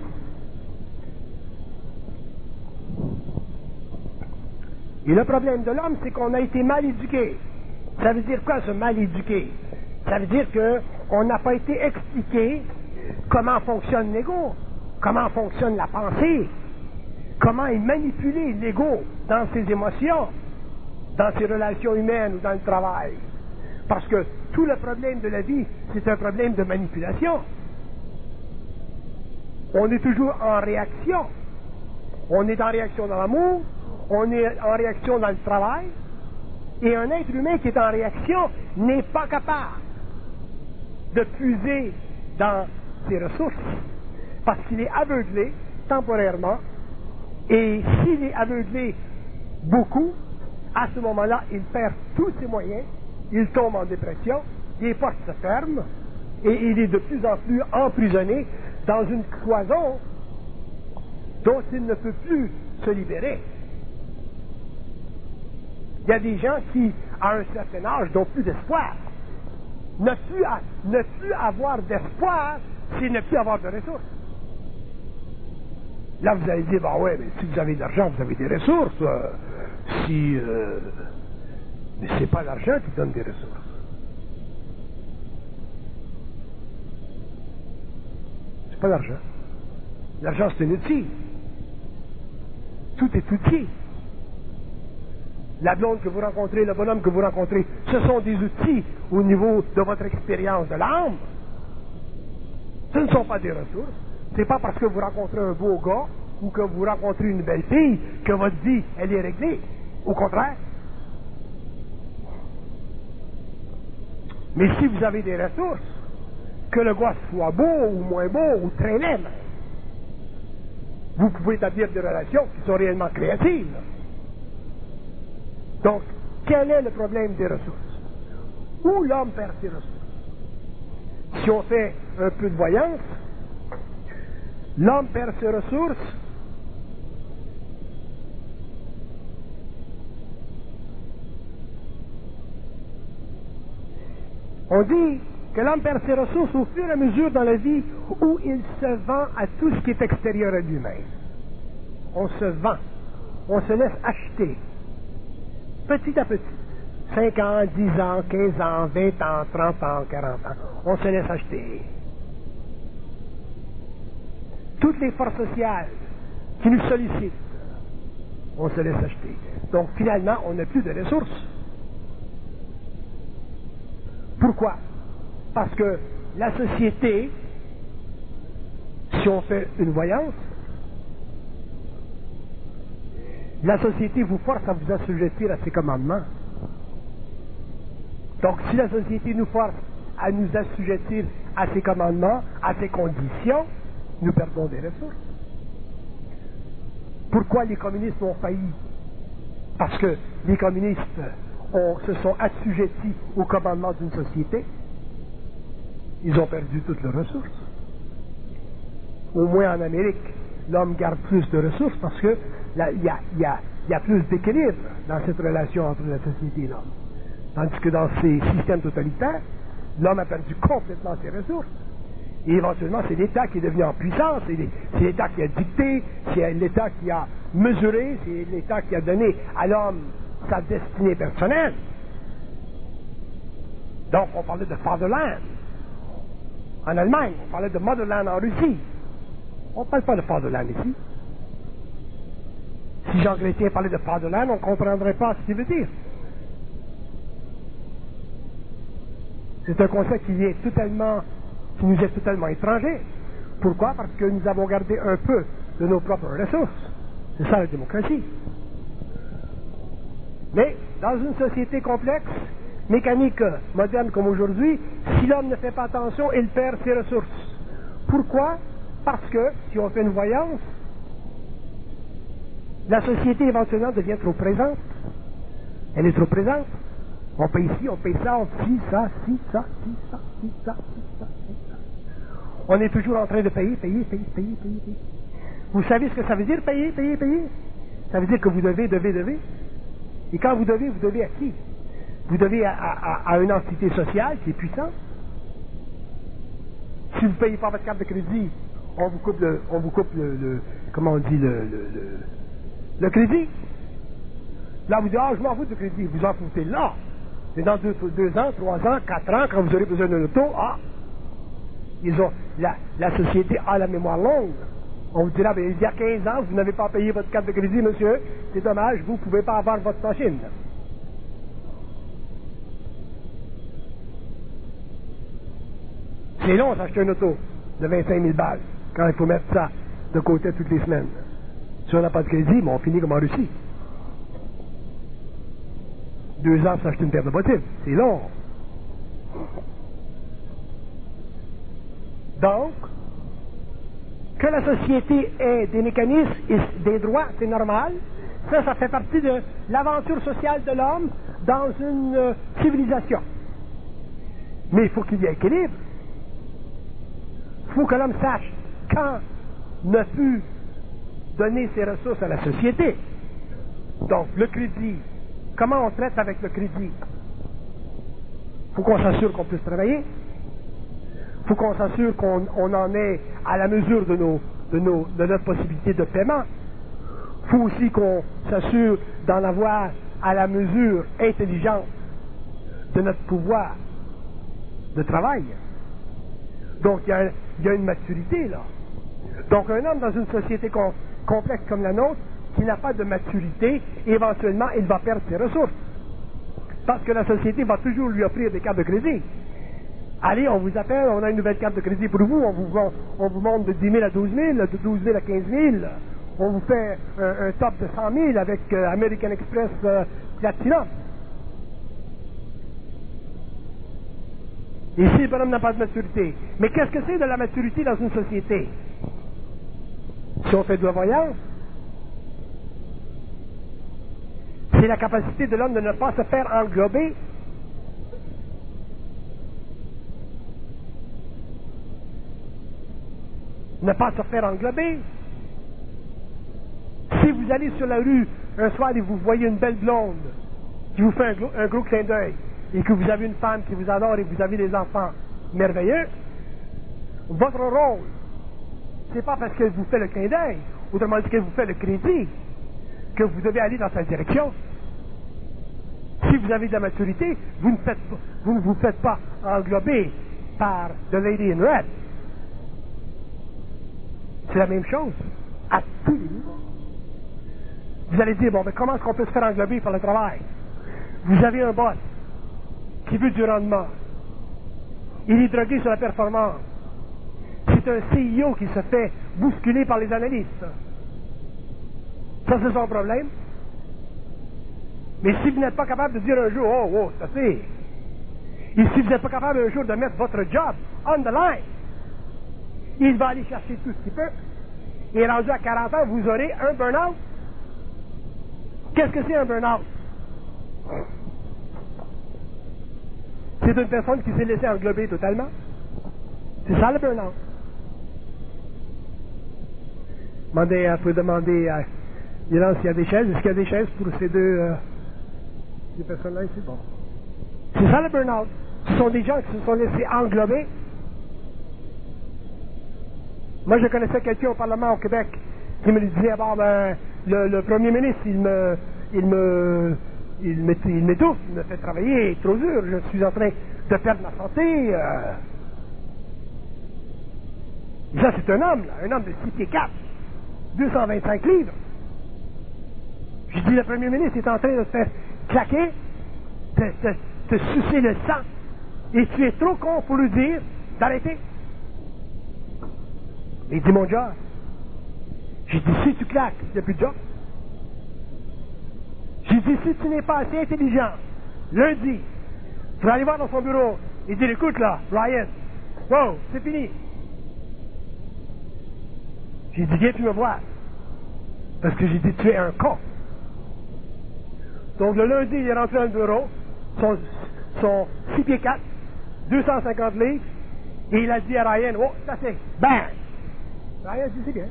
Et le problème de l'homme, c'est qu'on a été mal éduqué. Ça veut dire quoi, ce mal éduqué? Ça veut dire qu'on n'a pas été expliqué comment fonctionne l'ego, comment fonctionne la pensée, comment est manipulé l'ego dans ses émotions, dans ses relations humaines ou dans le travail. Parce que tout le problème de la vie, c'est un problème de manipulation. On est toujours en réaction. On est en réaction dans l'amour, on est en réaction dans le travail, et un être humain qui est en réaction n'est pas capable de puiser dans ses ressources, parce qu'il est aveuglé temporairement, et s'il est aveuglé beaucoup, à ce moment-là, il perd tous ses moyens, il tombe en dépression, les portes se ferment, et il est de plus en plus emprisonné dans une cloison dont il ne peut plus se libérer. Il y a des gens qui, à un certain âge, n'ont plus d'espoir. Ne plus, à, ne plus avoir d'espoir, c'est ne plus avoir de ressources. Là, vous allez dire, bah ouais, mais si vous avez de l'argent, vous avez des ressources. Euh, si, euh, mais c'est pas l'argent qui donne des ressources. C'est pas l'argent. L'argent, c'est un outil. Tout est outil. La blonde que vous rencontrez, le bonhomme que vous rencontrez, ce sont des outils au niveau de votre expérience de l'âme. Ce ne sont pas des ressources. Ce n'est pas parce que vous rencontrez un beau gars ou que vous rencontrez une belle fille que votre vie, elle est réglée. Au contraire. Mais si vous avez des ressources, que le gars soit beau ou moins beau ou très laid, vous pouvez établir des relations qui sont réellement créatives. Donc, quel est le problème des ressources? Où l'homme perd ses ressources? Si on fait un peu de voyance, l'homme perd ses ressources on dit que l'homme perd ses ressources au fur et à mesure dans la vie où il se vend à tout ce qui est extérieur à lui-même. On se vend, on se laisse acheter, petit à petit, cinq ans, dix ans, quinze ans, vingt ans, trente ans, quarante ans, on se laisse acheter. Toutes les forces sociales qui nous sollicitent, on se laisse acheter. Donc finalement, on n'a plus de ressources. Pourquoi? Parce que la société, si on fait une voyance, la société vous force à vous assujettir à ses commandements. Donc, si la société nous force à nous assujettir à ses commandements, à ses conditions, nous perdons des ressources. Pourquoi les communistes ont failli? Parce que les communistes ont, se sont assujettis aux commandements d'une société. Ils ont perdu toutes leurs ressources. Au moins en Amérique, l'homme garde plus de ressources parce que il y a, y, a, y a plus d'équilibre dans cette relation entre la société et l'homme. Tandis que dans ces systèmes totalitaires, l'homme a perdu complètement ses ressources. Et éventuellement, c'est l'État qui est devenu en puissance, c'est l'État qui a dicté, c'est l'État qui a mesuré, c'est l'État qui a donné à l'homme sa destinée personnelle. Donc, on parlait de Fatherland en Allemagne, on parlait de Motherland en Russie. On ne parle pas de Fatherland ici. Si Jean Chrétien parlait de Fatherland, on ne comprendrait pas ce qu'il veut dire. C'est un concept qui est totalement, qui nous est totalement étranger. Pourquoi? Parce que nous avons gardé un peu de nos propres ressources. C'est ça la démocratie. Mais dans une société complexe, mécanique, moderne comme aujourd'hui, si l'homme ne fait pas attention, il perd ses ressources. Pourquoi? Parce que, si on fait une voyance, la société éventuellement devient trop présente. Elle est trop présente. On paye ici, on paye ça, on paye ça, ci, ça, ci, ça, ci, ça, ci, ça, ci, ça. On est toujours en train de payer, payer, payer, payer, payer, payer. Vous savez ce que ça veut dire, payer, payer, payer? Ça veut dire que vous devez, devez, devez. Et quand vous devez, vous devez à qui? Vous devez à, à, à une entité sociale qui est puissante. Si vous ne payez pas votre carte de crédit, on vous coupe le, on vous coupe le, le comment on dit, le, le, le, le crédit. Là, vous dites, ah, je m'en fous du crédit. Vous en foutez là. Mais dans deux, deux ans, trois ans, quatre ans, quand vous aurez besoin d'un auto, ah, ils ont, la, la société a la mémoire longue. On vous dira, ben, il y a quinze ans, vous n'avez pas payé votre carte de crédit, monsieur. C'est dommage, vous ne pouvez pas avoir votre machine. C'est long d'acheter une auto de vingt-cinq mille balles quand il faut mettre ça de côté toutes les semaines. Si on n'a pas de crédit, ben on finit comme en Russie. Deux ans pour s'acheter une paire de bottines. C'est long. Donc, que la société ait des mécanismes et des droits, c'est normal. Ça, ça fait partie de l'aventure sociale de l'homme dans une euh, civilisation. Mais il faut qu'il y ait équilibre. Il faut que l'homme sache quand ne plus donner ses ressources à la société. Donc, le crédit, comment on traite avec le crédit? Il faut qu'on s'assure qu'on puisse travailler. Il faut qu'on s'assure qu'on on en est à la mesure de, nos, de, nos, de notre possibilité de paiement. Il faut aussi qu'on s'assure d'en avoir à la mesure intelligente de notre pouvoir de travail. Donc, il y, a, il y a une maturité, là. Donc, un homme dans une société com- complexe comme la nôtre, qui n'a pas de maturité, éventuellement, il va perdre ses ressources. Parce que la société va toujours lui offrir des cartes de crédit. Allez, on vous appelle, on a une nouvelle carte de crédit pour vous, on vous, vend, on vous monte de dix mille à douze mille, de douze mille à quinze mille, on vous fait un, un top de cent mille avec euh, American Express euh, Platinum. Ici, le bonhomme n'a pas de maturité. Mais qu'est-ce que c'est de la maturité dans une société? Si on fait de la voyance, c'est la capacité de l'homme de ne pas se faire englober. Ne pas se faire englober. Si vous allez sur la rue un soir et vous voyez une belle blonde qui vous fait un gros, un gros clin d'œil, et que vous avez une femme qui vous adore et vous avez des enfants merveilleux, votre rôle, c'est pas parce qu'elle vous fait le clin d'œil, autrement dit qu'elle vous fait le crédit, que vous devez aller dans sa direction. Si vous avez de la maturité, vous ne faites, vous ne vous faites pas englober par The Lady in Red. C'est la même chose à tous les niveaux. Vous allez dire, bon, mais comment est-ce qu'on peut se faire englober par le travail? Vous avez un boss qui veut du rendement. Il est drogué sur la performance. C'est un C E O qui se fait bousculer par les analystes. Ça, c'est son problème. Mais si vous n'êtes pas capable de dire un jour, oh, oh, c'est assez. Et si vous n'êtes pas capable un jour de mettre votre job on the line, il va aller chercher tout ce qu'il peut. Et rendu à quarante ans, vous aurez un burn-out. Qu'est-ce que c'est un burn-out? C'est une personne qui s'est laissée englober totalement. C'est ça le burn-out. Demandez, vous pouvez demander à Iran s'il y a des chaises. Est-ce qu'il y a des chaises pour ces deux, euh, ces personnes-là ici? Bon. C'est ça le burn-out. Ce sont des gens qui se sont laissés englober. Moi, je connaissais quelqu'un au Parlement au Québec qui me disait, ah, bon, ben, le, le premier ministre, il me, il me, il m'étouffe, il me fait travailler trop dur, je suis en train de perdre ma santé. Euh. Ça, c'est un homme, là, un homme de six pieds quatre, deux cent vingt-cinq livres. Je dis, le premier ministre est en train de te faire claquer, te, te, te sucer le sang, et tu es trop con pour lui dire d'arrêter. Il dit, mon job. J'ai dit, si tu claques, il n'y a plus de job. J'ai dit, si tu n'es pas assez intelligent, lundi, tu vas aller voir dans son bureau et dire, écoute là, Ryan, wow, c'est fini. J'ai dit, viens tu me voir. Parce que j'ai dit, tu es un con. Donc le lundi, il est rentré dans le bureau, son, son six pieds quatre, deux cent cinquante livres, Et il a dit à Ryan, oh, ça c'est, bang! Ryan dit, c'est bien.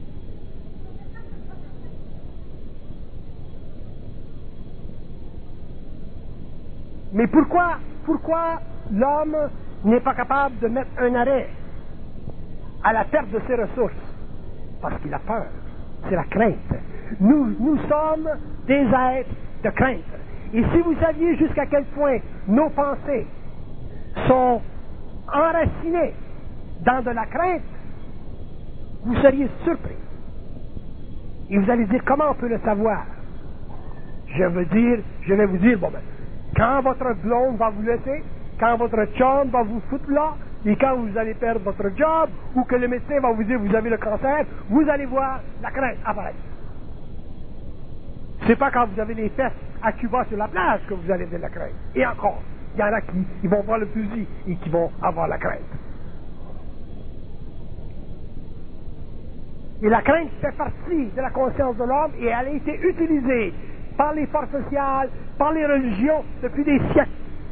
Mais pourquoi, pourquoi l'homme n'est pas capable de mettre un arrêt à la perte de ses ressources? Parce qu'il a peur. C'est la crainte. Nous, nous sommes des êtres de crainte. Et si vous saviez jusqu'à quel point nos pensées sont enracinées dans de la crainte, vous seriez surpris. Et vous allez dire, comment on peut le savoir? Je veux dire, je vais vous dire, bon ben, quand votre blonde va vous laisser, quand votre chum va vous foutre là, et quand vous allez perdre votre job, ou que le médecin va vous dire vous avez le cancer, vous allez voir la crainte apparaître. C'est pas quand vous avez les fesses à Cuba sur la plage que vous allez avoir la crainte. Et encore, il y en a qui ils vont voir le fusil et qui vont avoir la crainte. Et la crainte fait partie de la conscience de l'homme et elle a été utilisée par les forces sociales, par les religions depuis des siècles.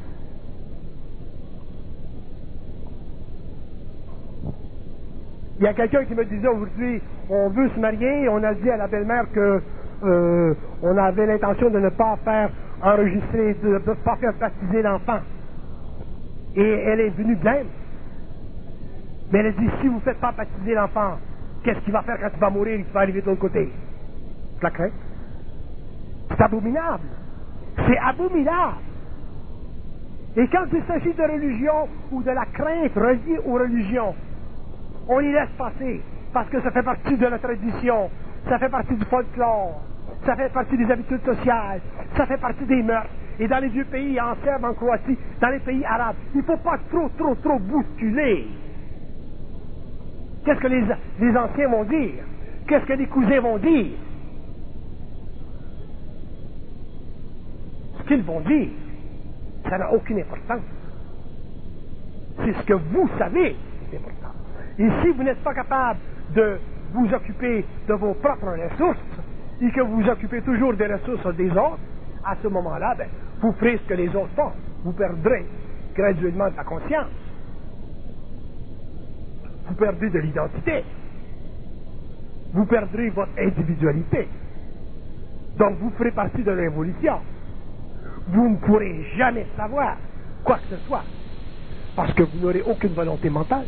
Il y a quelqu'un qui me disait aujourd'hui, on veut se marier, on a dit à la belle-mère que euh, on avait l'intention de ne pas faire enregistrer, de ne pas faire baptiser l'enfant. Et elle est venue blême. Mais elle a dit, si vous ne faites pas baptiser l'enfant, qu'est-ce qu'il va faire quand il va mourir et qu'il va arriver de l'autre côté? C'est la crainte. C'est abominable. C'est abominable. Et quand il s'agit de religion ou de la crainte reliée aux religions, on les laisse passer parce que ça fait partie de la tradition, ça fait partie du folklore, ça fait partie des habitudes sociales, ça fait partie des mœurs. Et dans les vieux pays, en Serbie, en Croatie, dans les pays arabes, il ne faut pas trop, trop, trop bousculer. Qu'est-ce que les, les anciens vont dire? Qu'est-ce que les cousins vont dire? Ce qu'ils vont dire, ça n'a aucune importance. C'est ce que vous savez qui est important. Et si vous n'êtes pas capable de vous occuper de vos propres ressources et que vous vous occupez toujours des ressources des autres, à ce moment-là, ben, vous ferez ce que les autres font. Vous perdrez graduellement de la conscience. Vous perdrez de l'identité. Vous perdrez votre individualité. Donc vous ferez partie de la révolution. Vous ne pourrez jamais savoir quoi que ce soit parce que vous n'aurez aucune volonté mentale.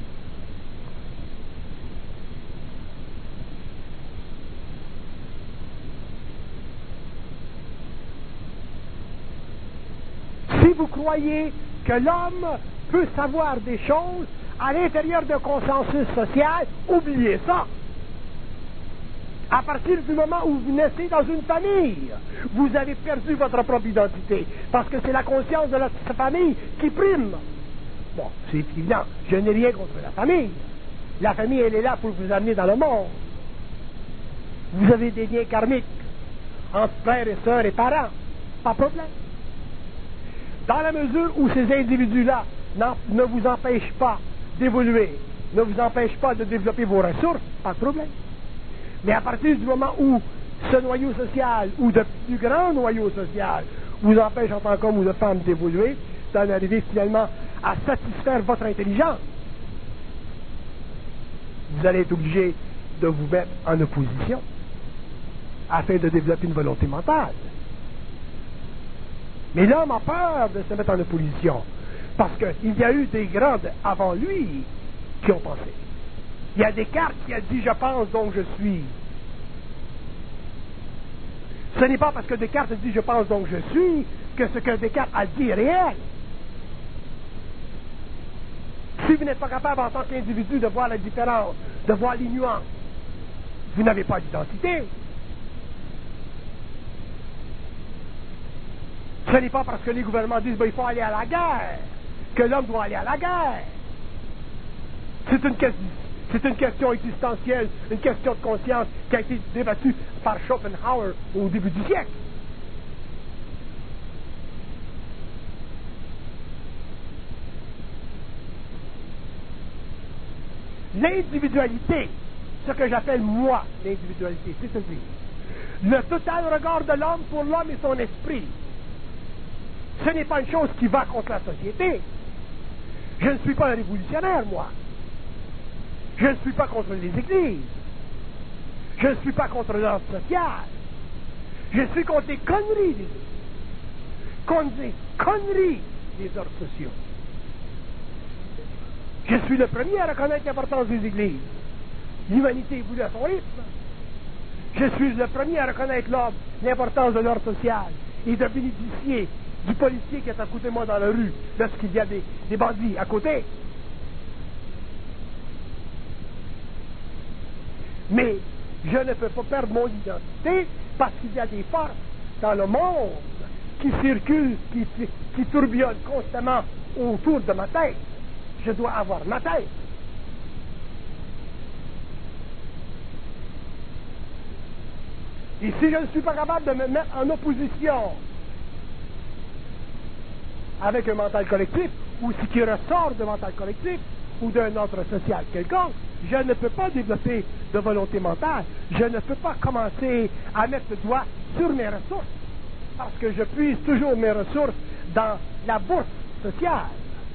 Si vous croyez que l'homme peut savoir des choses à l'intérieur d'un consensus social, oubliez ça. À partir du moment où vous naissez dans une famille, vous avez perdu votre propre identité, parce que c'est la conscience de la famille qui prime. Bon, c'est évident, je n'ai rien contre la famille. La famille, elle est là pour vous amener dans le monde. Vous avez des liens karmiques entre frères et sœurs et parents, pas de problème. Dans la mesure où ces individus-là ne vous empêchent pas d'évoluer, ne vous empêchent pas de développer vos ressources, pas de problème. Mais à partir du moment où ce noyau social, ou de plus grand noyau social, vous empêche en tant qu'homme ou de femme d'évoluer, d'en arriver finalement à satisfaire votre intelligence, vous allez être obligé de vous mettre en opposition afin de développer une volonté mentale. Mais l'homme a peur de se mettre en opposition parce qu'il y a eu des grands avant lui qui ont pensé. Il y a Descartes qui a dit « je pense donc je suis ». Ce n'est pas parce que Descartes a dit « je pense donc je suis » que ce que Descartes a dit est réel. Si vous n'êtes pas capable en tant qu'individu de voir la différence, de voir les nuances, vous n'avez pas d'identité. Ce n'est pas parce que les gouvernements disent ben, il faut aller à la guerre que l'homme doit aller à la guerre. C'est une, c'est une question existentielle, une question de conscience qui a été débattue par Schopenhauer au début du siècle. L'individualité, ce que j'appelle moi l'individualité, c'est-à-dire le total regard de l'homme pour l'homme et son esprit. Ce n'est pas une chose qui va contre la société. Je ne suis pas un révolutionnaire, moi. Je ne suis pas contre les églises. Je ne suis pas contre l'ordre social. Je suis contre les conneries des églises. Contre les conneries des ordres sociaux. Je suis le premier à reconnaître l'importance des églises. L'humanité voulait à son rythme. Je suis le premier à reconnaître l'ordre, l'importance de l'ordre social et de bénéficier du policier qui est à côté de moi dans la rue lorsqu'il y a des, des bandits à côté. Mais je ne peux pas perdre mon identité parce qu'il y a des forces dans le monde qui circulent, qui, qui tourbillonnent constamment autour de ma tête. Je dois avoir ma tête. Et si je ne suis pas capable de me mettre en opposition avec un mental collectif, ou ce qui ressort de mental collectif, ou d'un ordre social quelconque, je ne peux pas développer de volonté mentale. Je ne peux pas commencer à mettre le doigt sur mes ressources, parce que je puise toujours mes ressources dans la bourse sociale.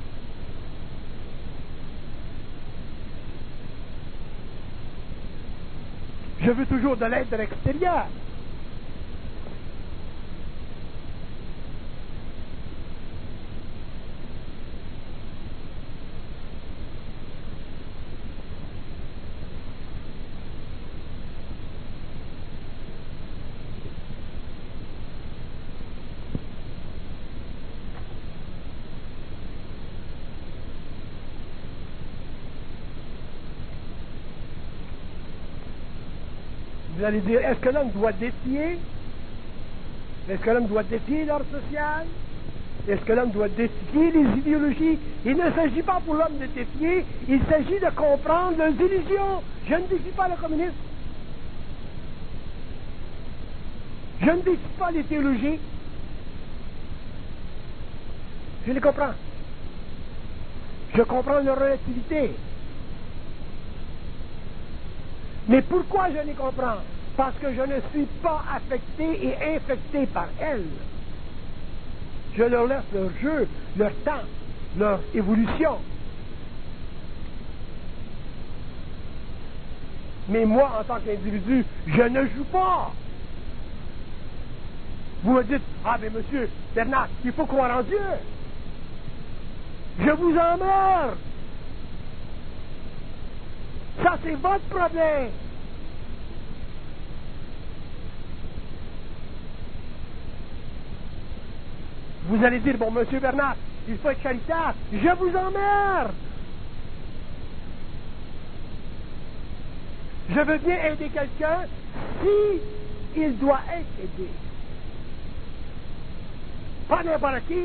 Je veux toujours de l'aide de l'extérieur. Vous allez dire, est-ce que l'homme doit défier? Est-ce que l'homme doit défier l'ordre social? Est-ce que l'homme doit défier les idéologies? Il ne s'agit pas pour l'homme de défier, il s'agit de comprendre leurs illusions. Je ne défie pas le communisme. Je ne défie pas les théologies. Je les comprends. Je comprends leur relativité. Mais pourquoi je les comprends? Parce que je ne suis pas affecté et infecté par elles. Je leur laisse leur jeu, leur temps, leur évolution. Mais moi, en tant qu'individu, je ne joue pas. Vous me dites, ah mais monsieur Bernard, il faut croire en Dieu. Je vous emmerde. Ça, c'est votre problème. Vous allez dire, bon, monsieur Bernard, il faut être charitable. Je vous emmerde. Je veux bien aider quelqu'un si il doit être aidé. Pas n'importe qui.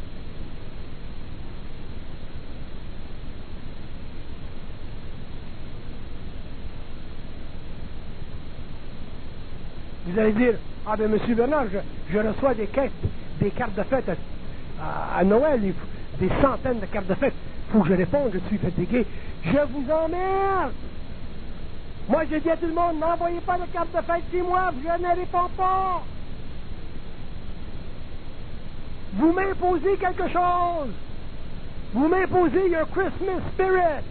Vous allez dire, ah ben monsieur Bernard, je, je reçois des caisses, des cartes de fête à, à Noël, des centaines de cartes de fête. Il faut que je réponde, je suis fatigué. Je vous emmerde. Moi, j'ai dit à tout le monde, n'envoyez pas de cartes de fête chez moi, je ne réponds pas. Vous m'imposez quelque chose. Vous m'imposez your Christmas spirit.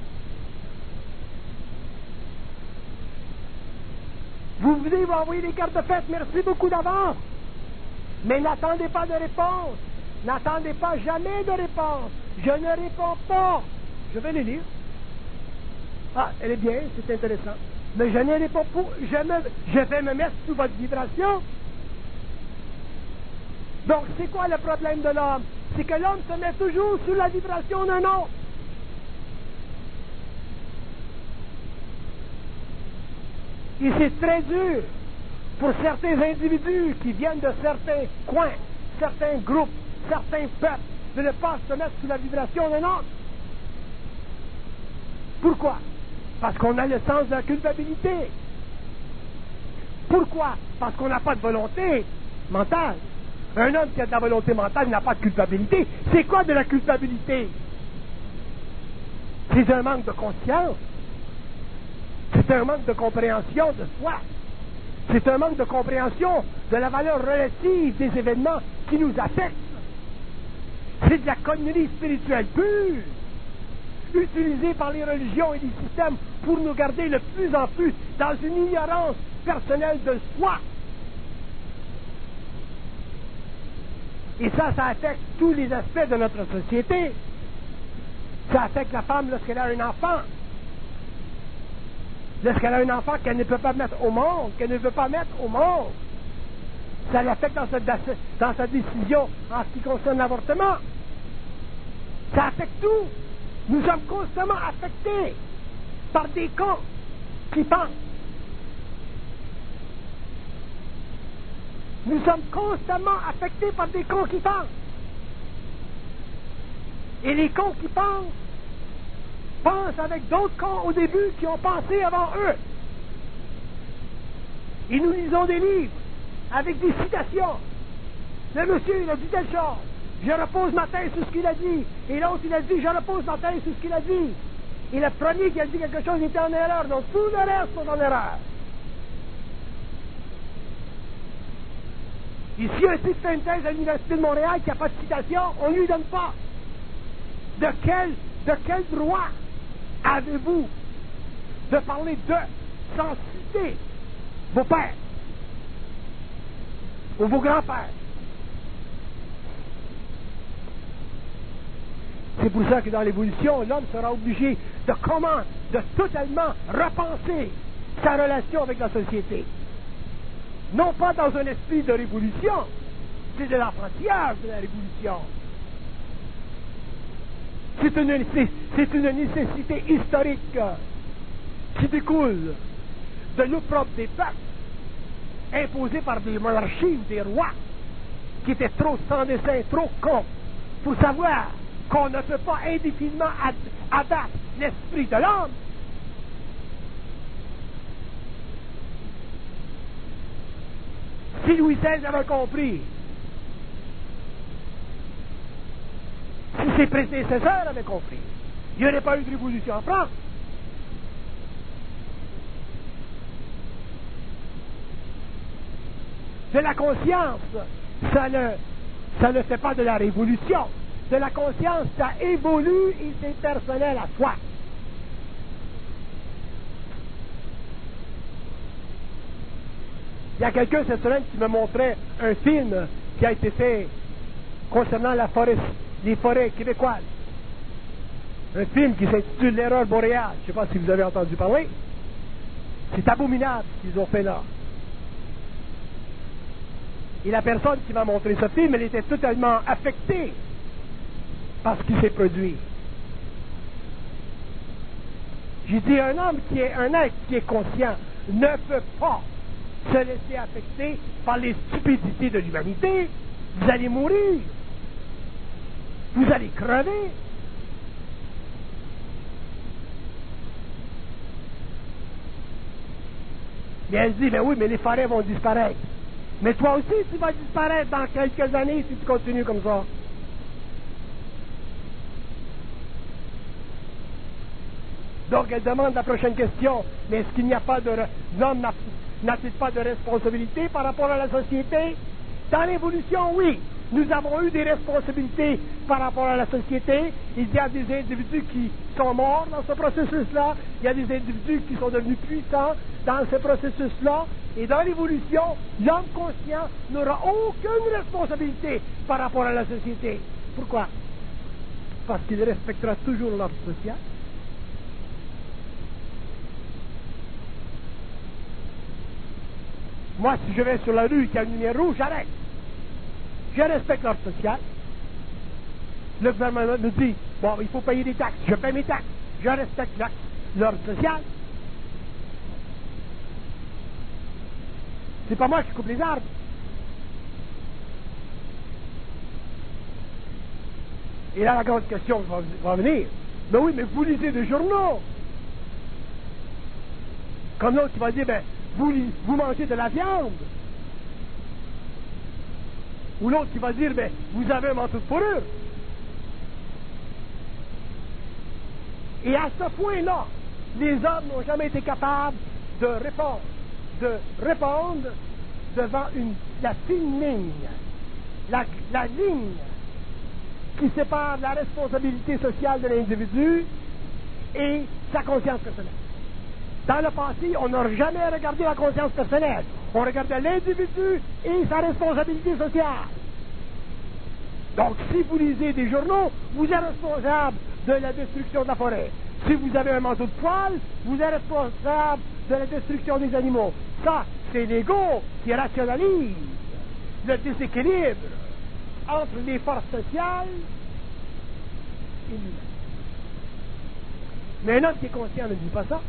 Vous voulez m'envoyer des cartes de fête, merci beaucoup d'avance. Mais n'attendez pas de réponse. N'attendez pas jamais de réponse. Je ne réponds pas. Je vais les lire. Ah, elle est bien, c'est intéressant. Mais je ne réponds pas. Je, me, je vais me mettre sous votre vibration. Donc, c'est quoi le problème de l'homme? C'est que l'homme se met toujours sous la vibration d'un autre. Et c'est très dur pour certains individus qui viennent de certains coins, certains groupes, certains peuples, de ne pas se mettre sous la vibration d'un autre. Pourquoi? Parce qu'on a le sens de la culpabilité. Pourquoi? Parce qu'on n'a pas de volonté mentale. Un homme qui a de la volonté mentale n'a pas de culpabilité. C'est quoi de la culpabilité? C'est un manque de conscience. C'est un manque de compréhension de soi. C'est un manque de compréhension de la valeur relative des événements qui nous affectent. C'est de la connerie spirituelle pure, utilisée par les religions et les systèmes pour nous garder de plus en plus dans une ignorance personnelle de soi. Et ça, ça affecte tous les aspects de notre société. Ça affecte la femme lorsqu'elle a un enfant. Lorsqu'elle a un enfant qu'elle ne peut pas mettre au monde, qu'elle ne veut pas mettre au monde. Ça l'affecte dans sa, dans sa décision en ce qui concerne l'avortement. Ça affecte tout. Nous sommes constamment affectés par des cons qui pensent. Nous sommes constamment affectés par des cons qui pensent. Et les cons qui pensent, pensent avec d'autres cons au début qui ont pensé avant eux. Et nous lisons des livres avec des citations. Le monsieur, il a dit telle chose. Je repose ma tête sur ce qu'il a dit. Et l'autre, il a dit, je repose ma tête sur ce qu'il a dit. Et le premier qui a dit quelque chose était en erreur. Donc tout le reste sont en erreur. Ici, un type fait une thèse à l'Université de Montréal qui n'a pas de citation, on ne lui donne pas. De quel, de quel droit avez-vous de parler de sans citer vos pères ou vos grands-pères? C'est pour ça que dans l'évolution, l'homme sera obligé de comment, de totalement repenser sa relation avec la société. Non pas dans un esprit de révolution, c'est de l'apprentissage de la révolution. C'est une, c'est une nécessité historique qui découle de l'opprobre des peuples, imposée par des monarchies ou des rois qui étaient trop sans dessein, trop cons, pour savoir qu'on ne peut pas indéfiniment abattre l'esprit de l'homme. Si Louis seize avait compris, si ses prédécesseurs avaient compris, il n'y aurait pas eu de révolution en France. De la conscience, ça ne, ça ne fait pas de la révolution. De la conscience, ça évolue et c'est personnel à soi. Il y a quelqu'un cette semaine qui me montrait un film qui a été fait concernant la forêt, les forêts québécoises. Un film qui s'intitule L'erreur boréale. Je ne sais pas si vous avez entendu parler. C'est abominable ce qu'ils ont fait là. Et la personne qui m'a montré ce film, elle était totalement affectée par ce qui s'est produit. J'ai dit, un homme qui est un être qui est conscient ne peut pas se laisser affecter par les stupidités de l'humanité. Vous allez mourir. Vous allez crever. Et elle dit, ben oui, mais les forêts vont disparaître. Mais toi aussi, tu vas disparaître dans quelques années si tu continues comme ça. Donc, elle demande la prochaine question. Mais est-ce qu'il n'y a pas de... L'homme n'a-t-il pas de responsabilité par rapport à la société? Dans l'évolution, oui. Nous avons eu des responsabilités par rapport à la société. Il y a des individus qui sont morts dans ce processus-là. Il y a des individus qui sont devenus puissants dans ce processus-là. Et dans l'évolution, l'homme conscient n'aura aucune responsabilité par rapport à la société. Pourquoi? Parce qu'il respectera toujours l'ordre social. Moi, si je vais sur la rue et qu'il y a une lumière rouge, j'arrête. Je respecte l'ordre social. Le gouvernement nous dit, bon, il faut payer des taxes. Je paie mes taxes. Je respecte l'ordre social. C'est pas moi qui coupe les arbres. Et là, la grande question va, va venir. Ben oui, mais vous lisez des journaux. Comme l'autre qui va dire, ben, vous, vous mangez de la viande. Ou l'autre qui va dire, ben, vous avez un manteau de fourrure. Et à ce point-là, les hommes n'ont jamais été capables de répondre, de répondre devant une, la fine ligne, la, la ligne qui sépare la responsabilité sociale de l'individu et sa conscience personnelle. Dans le passé, on n'a jamais regardé la conscience personnelle. On regardait l'individu et sa responsabilité sociale. Donc, si vous lisez des journaux, vous êtes responsable de la destruction de la forêt. Si vous avez un manteau de poil, vous êtes responsable de la destruction des animaux. Ça, c'est l'ego qui rationalise le déséquilibre entre les forces sociales et l'humain. Mais un homme qui est conscient ne dit pas ça.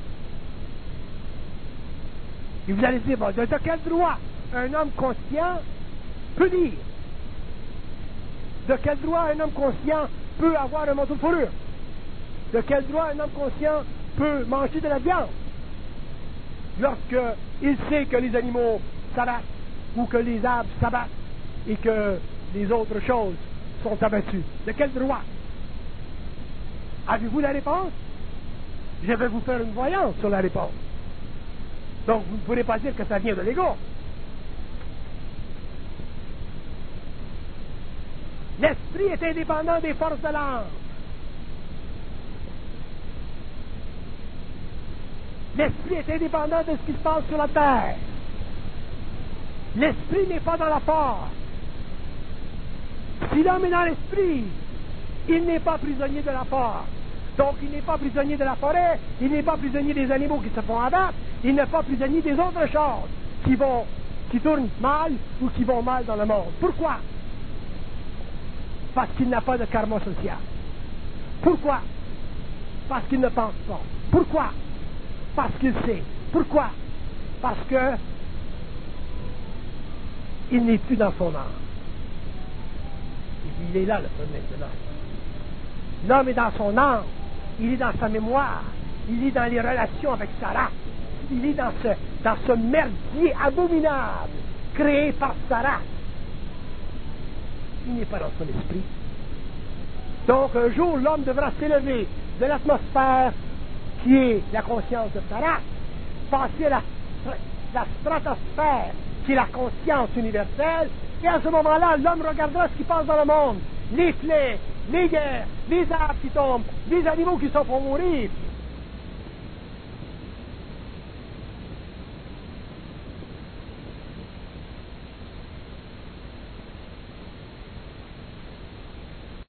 Et vous allez dire, bon, de quel droit un homme conscient peut dire? De quel droit un homme conscient peut avoir un manteau de fourrure? De quel droit un homme conscient peut manger de la viande? Lorsqu'il sait que les animaux s'abattent, ou que les arbres s'abattent, et que les autres choses sont abattues. De quel droit? Avez-vous la réponse? Je vais vous faire une voyance sur la réponse. Donc, vous ne pourrez pas dire que ça vient de l'ego. L'esprit est indépendant des forces de l'âme. L'esprit est indépendant de ce qui se passe sur la terre. L'esprit n'est pas dans la force. Si l'homme est dans l'esprit, il n'est pas prisonnier de la force. Donc, il n'est pas prisonnier de la forêt, il n'est pas prisonnier des animaux qui se font abattre, il n'est pas prisonnier des autres choses qui vont, qui tournent mal ou qui vont mal dans le monde. Pourquoi? Parce qu'il n'a pas de karma social. Pourquoi? Parce qu'il ne pense pas. Pourquoi? Parce qu'il sait. Pourquoi? Parce que il n'est plus dans son âme. Il est là le problème de l'homme. L'homme est dans son âme, il est dans sa mémoire, il est dans les relations avec Sarah, il est dans ce, dans ce merdier abominable créé par Sarah. Il n'est pas dans son esprit. Donc un jour, l'homme devra s'élever de l'atmosphère qui est la conscience de Sarah, passer à la, la stratosphère qui est la conscience universelle, et à ce moment-là, l'homme regardera ce qui passe dans le monde, les plaies, les guerres, les arbres qui tombent, les animaux qui sont pour mourir,